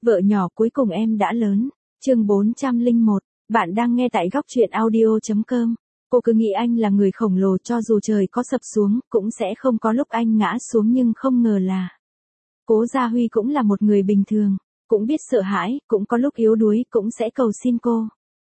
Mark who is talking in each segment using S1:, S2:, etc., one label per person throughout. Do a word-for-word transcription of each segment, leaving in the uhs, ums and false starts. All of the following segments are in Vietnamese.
S1: Vợ nhỏ cuối cùng em đã lớn. Chương bốn trăm lẻ một. Bạn đang nghe tại góc truyện audio chấm com. Cô cứ nghĩ anh là người khổng lồ, cho dù trời có sập xuống, cũng sẽ không có lúc anh ngã xuống, nhưng không ngờ là Cố Gia Huy cũng là một người bình thường, cũng biết sợ hãi, cũng có lúc yếu đuối, cũng sẽ cầu xin cô.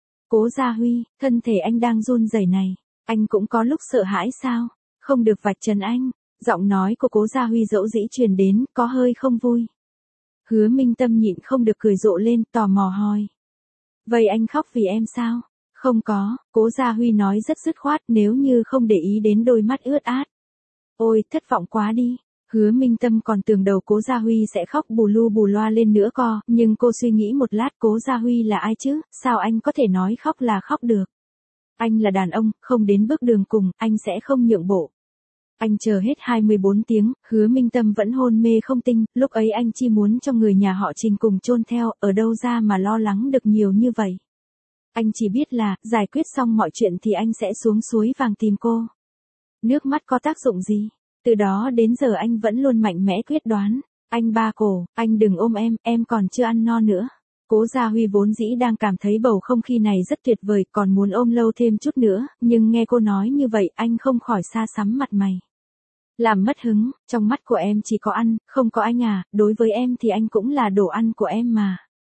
S1: Cố Gia Huy, thân thể anh đang run rẩy này, anh cũng có lúc sợ hãi sao? Không được vạch trần anh. Giọng nói của Cố Gia Huy dỗ dĩ truyền đến, có hơi không vui. Hứa Minh Tâm nhịn không được cười rộ lên, tò mò hỏi. Vậy anh khóc vì em sao? Không có, Cố Gia Huy nói rất dứt khoát, nếu như không để ý đến đôi mắt ướt át. Ôi, thất vọng quá đi. Hứa Minh Tâm còn tưởng đầu Cố Gia Huy sẽ khóc bù lu bù loa lên nữa co, nhưng cô suy nghĩ một lát, Cố Gia Huy là ai chứ, sao anh có thể nói khóc là khóc được? Anh là đàn ông, không đến bước đường cùng, anh sẽ không nhượng bộ. Anh chờ hết hai mươi bốn tiếng, Hứa Minh Tâm vẫn hôn mê không tinh, lúc ấy anh chỉ muốn cho người nhà họ Trình cùng chôn theo, ở đâu ra mà lo lắng được nhiều như vậy. Anh chỉ biết là, giải quyết xong mọi chuyện thì anh sẽ xuống suối vàng tìm cô. Nước mắt có tác dụng gì? Từ đó đến giờ anh vẫn luôn mạnh mẽ quyết đoán. Anh ba cổ, anh đừng ôm em, em còn chưa ăn no nữa. Cố Gia Huy vốn dĩ đang cảm thấy bầu không khí này rất tuyệt vời, còn muốn ôm lâu thêm chút nữa, nhưng nghe cô nói như vậy, anh không khỏi xa sắm mặt mày. Làm mất hứng, trong mắt của em chỉ có ăn, không có anh à, đối với em thì anh cũng là đồ ăn của em mà.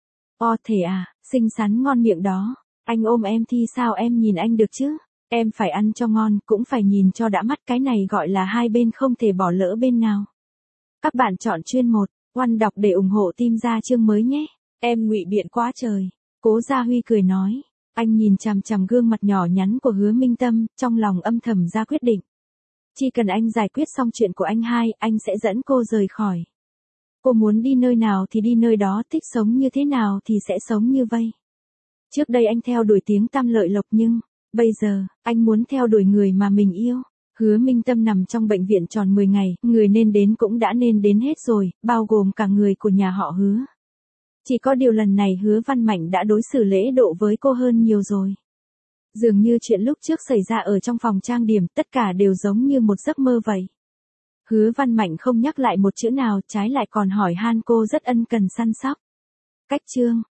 S1: O thể à, xinh xắn ngon miệng đó, anh ôm em thì sao em nhìn anh được chứ? Em phải ăn cho ngon, cũng phải nhìn cho đã mắt, cái này gọi là hai bên không thể bỏ lỡ bên nào. Các bạn chọn chuyên một, Oăn đọc để ủng hộ team ra chương mới nhé. Em ngụy biện quá trời. Cố Gia Huy cười nói. Anh nhìn chằm chằm gương mặt nhỏ nhắn của Hứa Minh Tâm, trong lòng âm thầm ra quyết định. Chỉ cần anh giải quyết xong chuyện của anh hai, anh sẽ dẫn cô rời khỏi. Cô muốn đi nơi nào thì đi nơi đó, thích sống như thế nào thì sẽ sống như vây. Trước đây anh theo đuổi tiếng tăm lợi lộc, nhưng bây giờ, anh muốn theo đuổi người mà mình yêu. Hứa Minh Tâm nằm trong bệnh viện tròn mười ngày, người nên đến cũng đã nên đến hết rồi, bao gồm cả người của nhà họ Hứa. Chỉ có điều lần này Hứa Văn Mạnh đã đối xử lễ độ với cô hơn nhiều rồi. Dường như chuyện lúc trước xảy ra ở trong phòng trang điểm, tất cả đều giống như một giấc mơ vậy. Hứa Văn Mạnh không nhắc lại một chữ nào, trái lại còn hỏi han cô rất ân cần săn sóc. Cách chương,